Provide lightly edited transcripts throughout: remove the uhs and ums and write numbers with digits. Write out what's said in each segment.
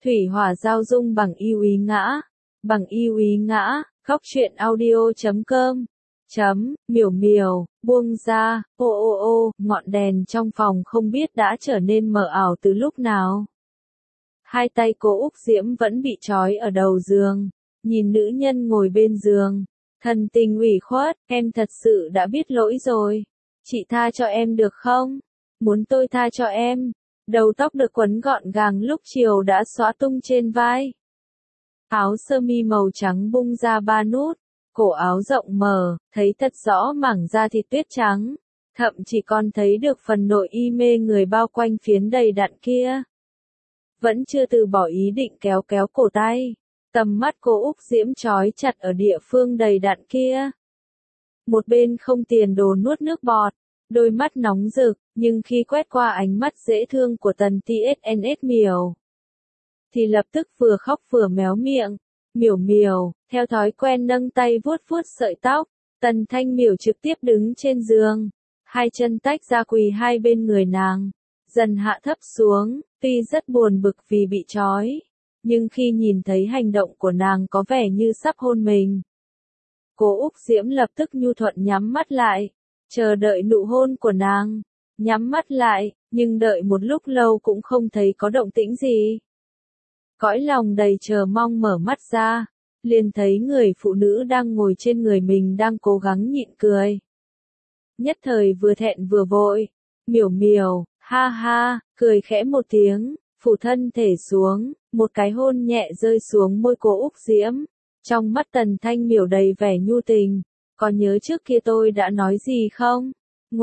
Thủy hỏa giao dung bằng yêu ý ngã. Bằng yêu ý ngã, khóc chuyện audio.com. Miểu miểu, buông ra, ô ô ô, ngọn đèn trong phòng không biết đã trở nên mờ ảo từ lúc nào. Hai tay cô Úc Diễm vẫn bị trói ở đầu giường, nhìn nữ nhân ngồi bên giường, thần tình ủy khuất, em thật sự đã biết lỗi rồi. Chị tha cho em được không? Muốn tôi tha cho em? Đầu tóc được quấn gọn gàng lúc chiều đã xõa tung trên vai. Áo sơ mi màu trắng bung ra 3 nút, cổ áo rộng mở, thấy thật rõ mảng da thịt tuyết trắng, thậm chỉ còn thấy được phần nội y mê người bao quanh phiến đầy đặn kia. Vẫn chưa từ bỏ ý định kéo kéo cổ tay, tầm mắt cô Úc Diễm trói chặt ở địa phương đầy đặn kia. Một bên không tiền đồ nuốt nước bọt, đôi mắt nóng rực, nhưng khi quét qua ánh mắt dễ thương của Tần TSNS Miểu, thì lập tức vừa khóc vừa méo miệng. Miểu miểu, theo thói quen nâng tay vuốt vuốt sợi tóc, Tần Thanh Miểu trực tiếp đứng trên giường, hai chân tách ra quỳ hai bên người nàng, dần hạ thấp xuống, tuy rất buồn bực vì bị trói, nhưng khi nhìn thấy hành động của nàng có vẻ như sắp hôn mình, cô Úc Diễm lập tức nhu thuận nhắm mắt lại, chờ đợi nụ hôn của nàng. Nhắm mắt lại, nhưng đợi một lúc lâu cũng không thấy có động tĩnh gì. Cõi lòng đầy chờ mong mở mắt ra, liền thấy người phụ nữ đang ngồi trên người mình đang cố gắng nhịn cười. Nhất thời vừa thẹn vừa vội, miểu miểu, ha ha, cười khẽ một tiếng, phủ thân thể xuống, một cái hôn nhẹ rơi xuống môi cô Úc Diễm. Trong mắt Tần Thanh Miểu đầy vẻ nhu tình, có nhớ trước kia tôi đã nói gì không?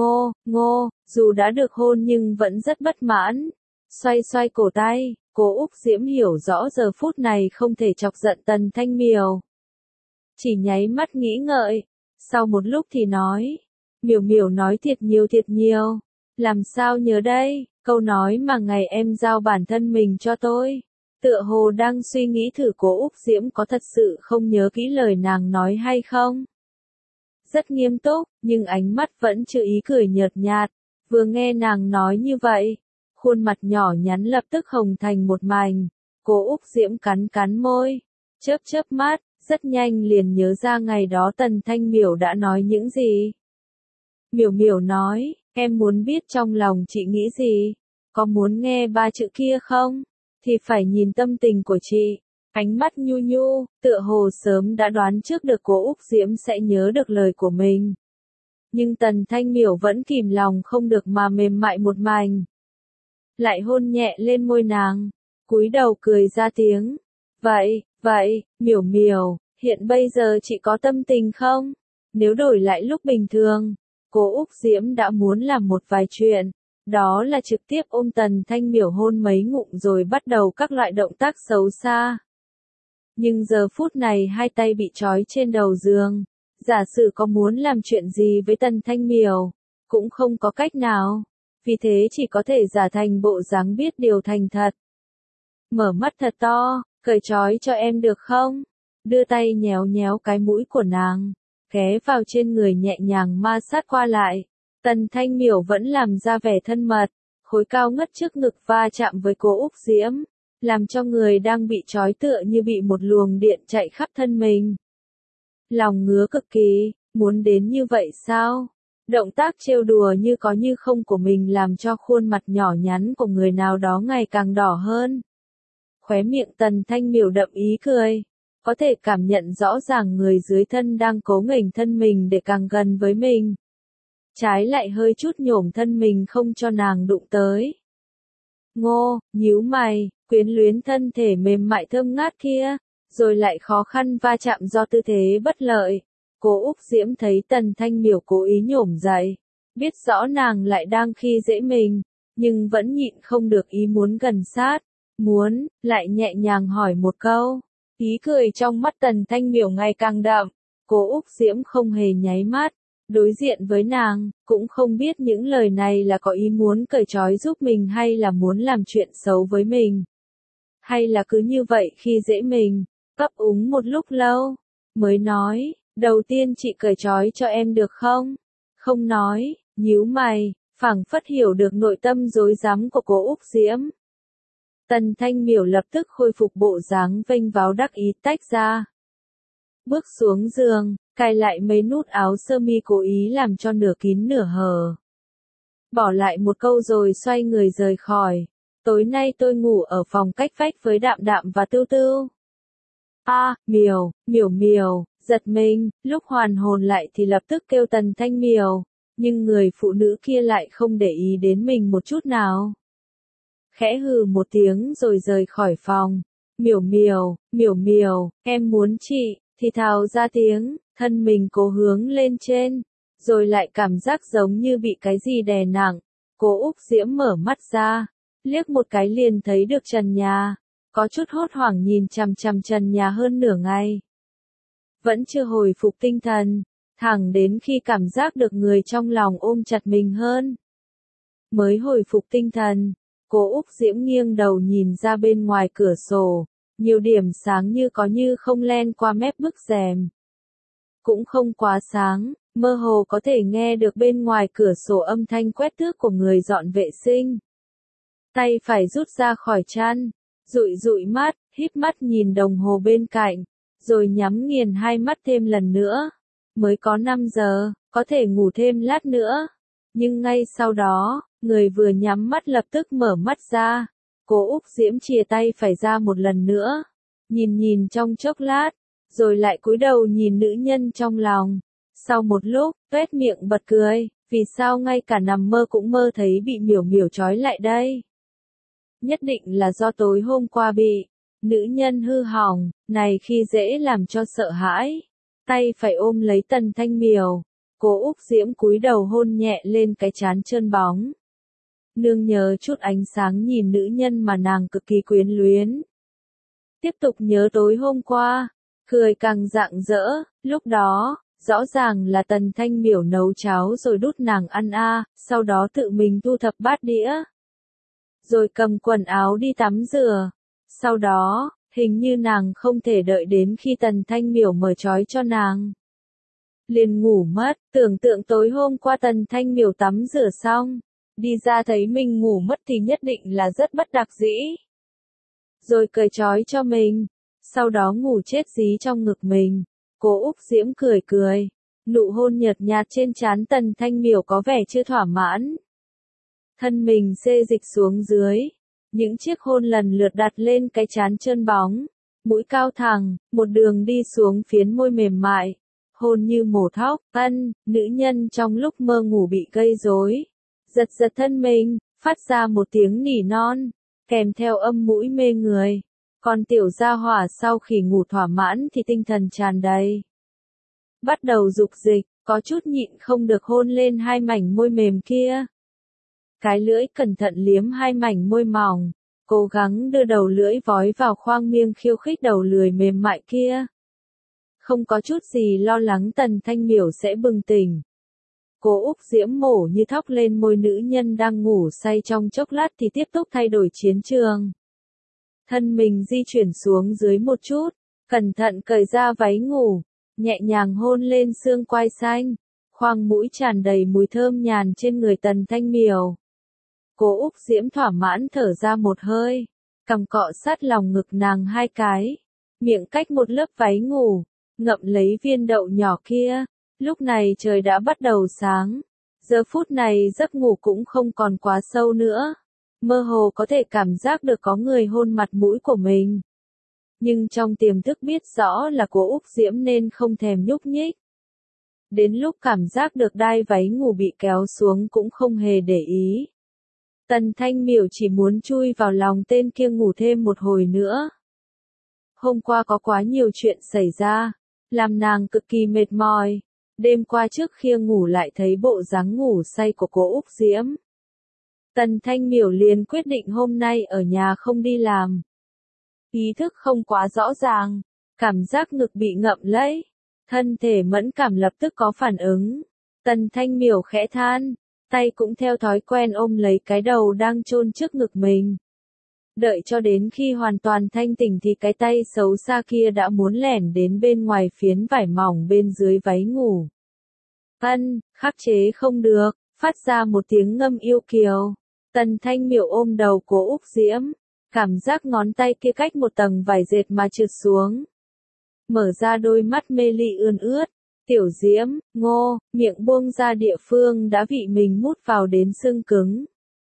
Ngô, dù đã được hôn nhưng vẫn rất bất mãn. Xoay xoay cổ tay, cô Úc Diễm hiểu rõ giờ phút này không thể chọc giận Tần Thanh Miểu. Chỉ nháy mắt nghĩ ngợi, sau một lúc thì nói, miểu miểu nói thiệt nhiều. Làm sao nhớ đây, câu nói mà ngày em giao bản thân mình cho tôi. Tựa hồ đang suy nghĩ thử cô Úc Diễm có thật sự không nhớ kỹ lời nàng nói hay không. Rất nghiêm túc, nhưng ánh mắt vẫn chưa ý cười nhợt nhạt. Vừa nghe nàng nói như vậy, khuôn mặt nhỏ nhắn lập tức hồng thành một mảnh. Cô Úc Diễm cắn môi, chớp mắt, rất nhanh liền nhớ ra ngày đó Tần Thanh Miểu đã nói những gì. Miểu nói, em muốn biết trong lòng chị nghĩ gì? Có muốn nghe 3 chữ kia không? Thì phải nhìn tâm tình của chị. Ánh mắt nhu, tựa hồ sớm đã đoán trước được cô Úc Diễm sẽ nhớ được lời của mình. Nhưng Tần Thanh Miểu vẫn kìm lòng không được mà mềm mại một mảnh. Lại hôn nhẹ lên môi nàng, cúi đầu cười ra tiếng. Vậy, miểu, hiện bây giờ chị có tâm tình không? Nếu đổi lại lúc bình thường, cô Úc Diễm đã muốn làm một vài chuyện. Đó là trực tiếp ôm Tần Thanh Miểu hôn mấy ngụm rồi bắt đầu các loại động tác xấu xa. Nhưng giờ phút này hai tay bị trói trên đầu giường, giả sử có muốn làm chuyện gì với Tần Thanh Miểu, cũng không có cách nào, vì thế chỉ có thể giả thành bộ dáng biết điều thành thật. Mở mắt thật to, cởi trói cho em được không? Đưa tay nhéo cái mũi của nàng, ghé vào trên người nhẹ nhàng ma sát qua lại. Tần Thanh Miểu vẫn làm ra vẻ thân mật, khối cao ngất trước ngực va chạm với cô Úc Diễm, làm cho người đang bị trói tựa như bị một luồng điện chạy khắp thân mình. Lòng ngứa cực kỳ, muốn đến như vậy sao? Động tác trêu đùa như có như không của mình làm cho khuôn mặt nhỏ nhắn của người nào đó ngày càng đỏ hơn. Khóe miệng Tần Thanh Miểu đậm ý cười, có thể cảm nhận rõ ràng người dưới thân đang cố nghênh thân mình để càng gần với mình. Trái lại hơi chút nhổm thân mình không cho nàng đụng tới. Nhíu mày, quyến luyến thân thể mềm mại thơm ngát kia, rồi lại khó khăn va chạm do tư thế bất lợi. Cô Úc Diễm thấy Tần Thanh Miểu cố ý nhổm dậy, biết rõ nàng lại đang khi dễ mình, nhưng vẫn nhịn không được ý muốn gần sát, lại nhẹ nhàng hỏi một câu. Ý cười trong mắt Tần Thanh Miểu ngày càng đậm, cô Úc Diễm không hề nháy mắt. Đối diện với nàng, cũng không biết những lời này là có ý muốn cởi trói giúp mình hay là muốn làm chuyện xấu với mình. Hay là cứ như vậy khi dễ mình, ấp úng một lúc lâu, mới nói, đầu tiên chị cởi trói cho em được không? Không nói, nhíu mày, phảng phất hiểu được nội tâm rối rắm của cô Úc Diễm. Tần Thanh Miểu lập tức khôi phục bộ dáng vênh váo đắc ý tách ra. Bước xuống giường, cài lại mấy nút áo sơ mi cố ý làm cho nửa kín nửa hở. Bỏ lại một câu rồi xoay người rời khỏi. Tối nay tôi ngủ ở phòng cách vách với Đạm Đạm và Tưu Tưu. Miểu, Miểu Miểu, giật mình, lúc hoàn hồn lại thì lập tức kêu Tần Thanh Miểu, nhưng người phụ nữ kia lại không để ý đến mình một chút nào. Khẽ hừ một tiếng rồi rời khỏi phòng. Miểu Miểu, Miểu Miểu, em muốn chị, thì thào ra tiếng, thân mình cố hướng lên trên, rồi lại cảm giác giống như bị cái gì đè nặng. Cố Úc Diễm mở mắt ra, liếc một cái liền thấy được trần nhà, có chút hốt hoảng nhìn chằm chằm trần nhà hơn nửa ngày. Vẫn chưa hồi phục tinh thần, thẳng đến khi cảm giác được người trong lòng ôm chặt mình hơn. Mới hồi phục tinh thần, Cố Úc Diễm nghiêng đầu nhìn ra bên ngoài cửa sổ, nhiều điểm sáng như có như không len qua mép bức rèm. Cũng không quá sáng, mơ hồ có thể nghe được bên ngoài cửa sổ âm thanh quét tước của người dọn vệ sinh. Tay phải rút ra khỏi chăn, dụi dụi mắt, híp mắt nhìn đồng hồ bên cạnh, rồi nhắm nghiền hai mắt thêm lần nữa. Mới có 5 giờ, có thể ngủ thêm lát nữa. Nhưng ngay sau đó, người vừa nhắm mắt lập tức mở mắt ra. Cố Úc Diễm chìa tay phải ra một lần nữa, nhìn trong chốc lát, rồi lại cúi đầu nhìn nữ nhân trong lòng. Sau một lúc, tuét miệng bật cười, vì sao ngay cả nằm mơ cũng mơ thấy bị Miểu Miểu trói lại đây. Nhất định là do tối hôm qua bị nữ nhân hư hỏng, này khi dễ làm cho sợ hãi. Tay phải ôm lấy Tần Thanh Miểu, Cố Úc Diễm cúi đầu hôn nhẹ lên cái trán trơn bóng. Nương nhớ chút ánh sáng nhìn nữ nhân mà nàng cực kỳ quyến luyến. Tiếp tục nhớ tối hôm qua, cười càng rạng rỡ, lúc đó, rõ ràng là Tần Thanh Miểu nấu cháo rồi đút nàng ăn sau đó tự mình thu thập bát đĩa. Rồi cầm quần áo đi tắm rửa. Sau đó, hình như nàng không thể đợi đến khi Tần Thanh Miểu mở trói cho nàng. Liền ngủ mất, tưởng tượng tối hôm qua Tần Thanh Miểu tắm rửa xong, đi ra thấy mình ngủ mất thì nhất định là rất bất đắc dĩ. Rồi cởi trói cho mình, sau đó ngủ chết dí trong ngực mình. Cố Úc Diễm cười cười, nụ hôn nhợt nhạt trên trán Tần Thanh Miểu có vẻ chưa thỏa mãn. Thân mình xê dịch xuống dưới, những chiếc hôn lần lượt đặt lên cái trán trơn bóng, mũi cao thẳng, một đường đi xuống phiến môi mềm mại, hôn như mổ thóc. Nữ nhân trong lúc mơ ngủ bị gây rối, giật giật thân mình, phát ra một tiếng nỉ non, kèm theo âm mũi mê người. Còn tiểu gia hỏa sau khi ngủ thỏa mãn thì tinh thần tràn đầy. Bắt đầu dục dịch, có chút nhịn không được hôn lên hai mảnh môi mềm kia. Cái lưỡi cẩn thận liếm hai mảnh môi mỏng, cố gắng đưa đầu lưỡi vói vào khoang miệng khiêu khích đầu lười mềm mại kia. Không có chút gì lo lắng Tần Thanh Miểu sẽ bừng tỉnh. Cố Úc Diễm mổ như thóc lên môi nữ nhân đang ngủ say trong chốc lát thì tiếp tục thay đổi chiến trường. Thân mình di chuyển xuống dưới một chút, cẩn thận cởi ra váy ngủ, nhẹ nhàng hôn lên xương quai xanh, khoang mũi tràn đầy mùi thơm nhàn trên người Tần Thanh Miểu. Cố Úc Diễm thỏa mãn thở ra một hơi, cằm cọ sát lòng ngực nàng hai cái, miệng cách một lớp váy ngủ, ngậm lấy viên đậu nhỏ kia. Lúc này trời đã bắt đầu sáng, giờ phút này giấc ngủ cũng không còn quá sâu nữa. Mơ hồ có thể cảm giác được có người hôn mặt mũi của mình. Nhưng trong tiềm thức biết rõ là Cố Úc Diễm nên không thèm nhúc nhích. Đến lúc cảm giác được đai váy ngủ bị kéo xuống cũng không hề để ý. Tần Thanh Miểu chỉ muốn chui vào lòng tên kia ngủ thêm một hồi nữa. Hôm qua có quá nhiều chuyện xảy ra, làm nàng cực kỳ mệt mỏi. Đêm qua trước khi ngủ lại thấy bộ dáng ngủ say của Cố Úc Diễm. Tần Thanh Miểu liền quyết định hôm nay ở nhà không đi làm. Ý thức không quá rõ ràng, cảm giác ngực bị ngậm lấy, thân thể mẫn cảm lập tức có phản ứng. Tần Thanh Miểu khẽ than, tay cũng theo thói quen ôm lấy cái đầu đang chôn trước ngực mình. Đợi cho đến khi hoàn toàn thanh tỉnh thì cái tay xấu xa kia đã muốn lẻn đến bên ngoài phiến vải mỏng bên dưới váy ngủ. Khắc chế không được, phát ra một tiếng ngâm yêu kiều. Tần Thanh Miểu ôm đầu Cố Úc Diễm, cảm giác ngón tay kia cách một tầng vải dệt mà trượt xuống. Mở ra đôi mắt mê ly ươn ướt, Tiểu Diễm, Ngô, miệng buông ra địa phương đã bị mình mút vào đến xương cứng.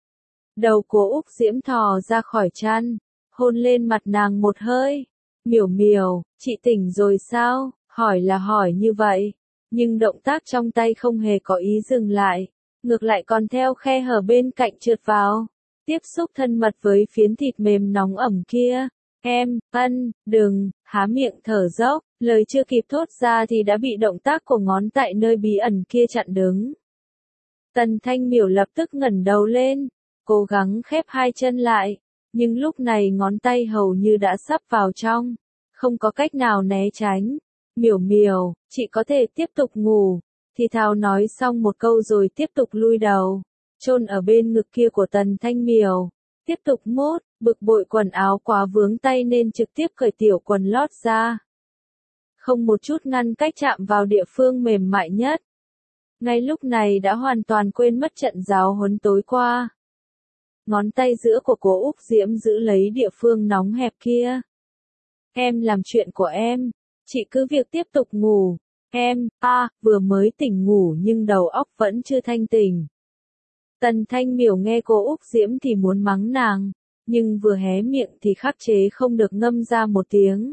Đầu của Úc Diễm thò ra khỏi chăn, hôn lên mặt nàng một hơi. Miểu Miểu, chị tỉnh rồi sao? Hỏi là hỏi như vậy, nhưng động tác trong tay không hề có ý dừng lại, ngược lại còn theo khe hở bên cạnh trượt vào, tiếp xúc thân mật với phiến thịt mềm nóng ẩm kia. Em, đừng, há miệng thở dốc, lời chưa kịp thốt ra thì đã bị động tác của ngón tại nơi bí ẩn kia chặn đứng. Tần Thanh Miểu lập tức ngẩng đầu lên, cố gắng khép hai chân lại, nhưng lúc này ngón tay hầu như đã sắp vào trong, không có cách nào né tránh. Miểu Miểu, chị có thể tiếp tục ngủ, thì thào nói xong một câu rồi tiếp tục lui đầu, chôn ở bên ngực kia của Tần Thanh Miểu. Tiếp tục mút, bực bội quần áo quá vướng tay nên trực tiếp cởi tiểu quần lót ra. Không một chút ngăn cách chạm vào địa phương mềm mại nhất. Ngay lúc này đã hoàn toàn quên mất trận giáo huấn tối qua. Ngón tay giữa của cô Úc Diễm giữ lấy địa phương nóng hẹp kia. Em làm chuyện của em, chị cứ việc tiếp tục ngủ. Em, vừa mới tỉnh ngủ nhưng đầu óc vẫn chưa thanh tỉnh. Tần Thanh Miểu nghe cô Úc Diễm thì muốn mắng nàng, nhưng vừa hé miệng thì khắc chế không được ngâm ra một tiếng.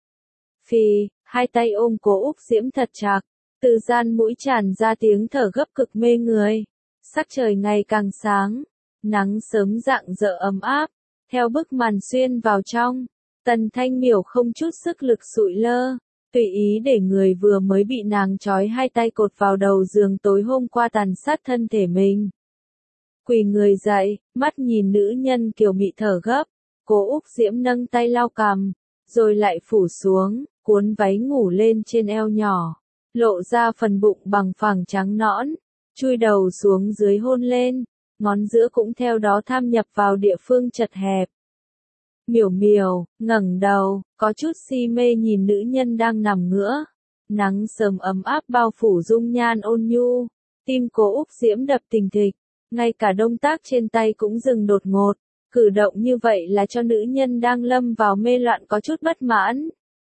Phì, hai tay ôm cô Úc Diễm thật chặt, từ gian mũi tràn ra tiếng thở gấp cực mê người. Sắc trời ngày càng sáng, nắng sớm rạng rỡ ấm áp, theo bức màn xuyên vào trong. Tần Thanh Miểu không chút sức lực sụi lơ, tùy ý để người vừa mới bị nàng trói hai tay cột vào đầu giường tối hôm qua tàn sát thân thể mình. Quỳ người dậy, mắt nhìn nữ nhân kiều mị thở gấp, cô Úc Diễm nâng tay lau cằm, rồi lại phủ xuống, cuốn váy ngủ lên trên eo nhỏ, lộ ra phần bụng bằng phẳng trắng nõn, chui đầu xuống dưới hôn lên, ngón giữa cũng theo đó tham nhập vào địa phương chật hẹp. Miểu Miểu, ngẩng đầu, có chút si mê nhìn nữ nhân đang nằm ngửa. Nắng sớm ấm áp bao phủ dung nhan ôn nhu, tim cô Úc Diễm đập thình thịch, ngay cả động tác trên tay cũng dừng đột ngột. Cử động như vậy là cho nữ nhân đang lâm vào mê loạn có chút bất mãn.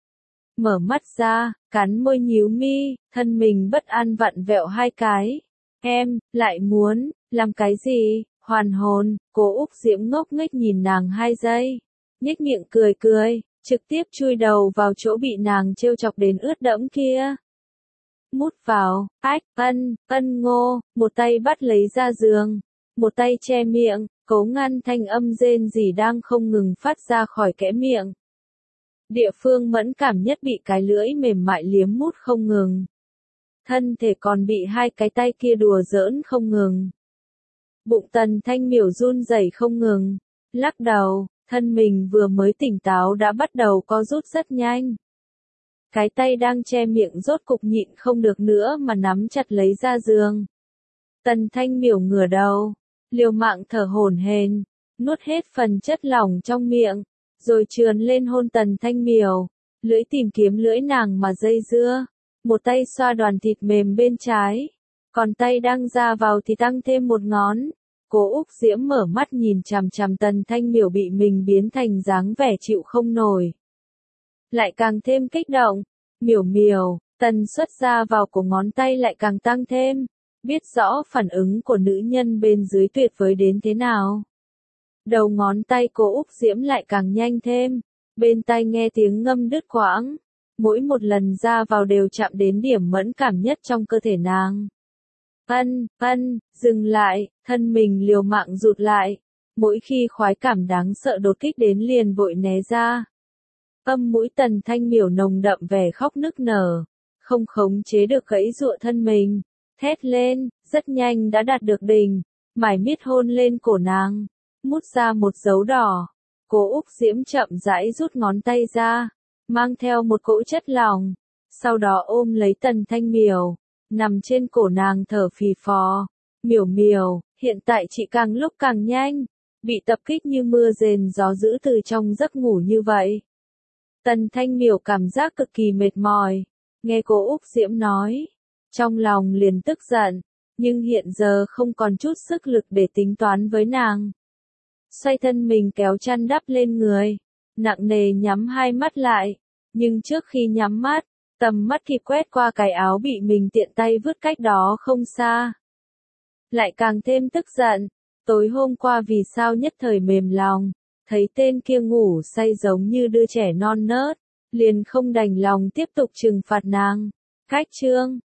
Mở mắt ra, cắn môi nhíu mi, thân mình bất an vặn vẹo hai cái. Em, lại muốn, làm cái gì? Hoàn hồn, cô Úc Diễm ngốc nghếch nhìn nàng 2 giây. Nhếch miệng cười cười, trực tiếp chui đầu vào chỗ bị nàng trêu chọc đến ướt đẫm kia. Mút vào, Ngô, một tay bắt lấy ra giường, một tay che miệng, cố ngăn thanh âm rên rỉ đang không ngừng phát ra khỏi kẽ miệng. Địa phương mẫn cảm nhất bị cái lưỡi mềm mại liếm mút không ngừng. Thân thể còn bị hai cái tay kia đùa giỡn không ngừng. Bụng Tần Thanh Miểu run rẩy không ngừng, lắc đầu, thân mình vừa mới tỉnh táo đã bắt đầu co rút rất nhanh. Cái tay đang che miệng rốt cục nhịn không được nữa mà nắm chặt lấy ra giường. Tần Thanh Miểu ngửa đầu, liều mạng thở hổn hển, nuốt hết phần chất lỏng trong miệng, rồi trườn lên hôn Tần Thanh Miểu, lưỡi tìm kiếm lưỡi nàng mà dây dưa, một tay xoa đoàn thịt mềm bên trái, còn tay đang ra vào thì tăng thêm một ngón. Cô Úc Diễm mở mắt nhìn chằm chằm Tần Thanh Miểu bị mình biến thành dáng vẻ chịu không nổi. Lại càng thêm kích động, Miểu Miểu, tần suất ra vào của ngón tay lại càng tăng thêm, biết rõ phản ứng của nữ nhân bên dưới tuyệt vời đến thế nào. Đầu ngón tay cô Úc Diễm lại càng nhanh thêm, bên tai nghe tiếng ngâm đứt quãng, mỗi một lần ra vào đều chạm đến điểm mẫn cảm nhất trong cơ thể nàng. Dừng lại, thân mình liều mạng rụt lại, mỗi khi khoái cảm đáng sợ đột kích đến liền vội né ra. Âm mũi Tần Thanh Miểu nồng đậm vẻ khóc nức nở, không khống chế được gãy giụa thân mình, thét lên, rất nhanh đã đạt được đỉnh, mải miết hôn lên cổ nàng, mút ra một dấu đỏ. Cô Úc Diễm chậm rãi rút ngón tay ra, mang theo một cỗ chất lỏng, sau đó ôm lấy Tần Thanh Miểu, nằm trên cổ nàng thở phì phò. Miểu Miểu, hiện tại chị càng lúc càng nhanh, bị tập kích như mưa rền gió dữ từ trong giấc ngủ như vậy. Tần Thanh Miểu cảm giác cực kỳ mệt mỏi, nghe cô Úc Diễm nói, trong lòng liền tức giận, nhưng hiện giờ không còn chút sức lực để tính toán với nàng. xoay thân mình kéo chăn đắp lên người, nặng nề nhắm hai mắt lại, nhưng trước khi nhắm mắt, tầm mắt kịp quét qua cái áo bị mình tiện tay vứt cách đó không xa. Lại càng thêm tức giận, tối hôm qua vì sao nhất thời mềm lòng, thấy tên kia ngủ say giống như đứa trẻ non nớt, liền không đành lòng tiếp tục trừng phạt nàng. Cách chương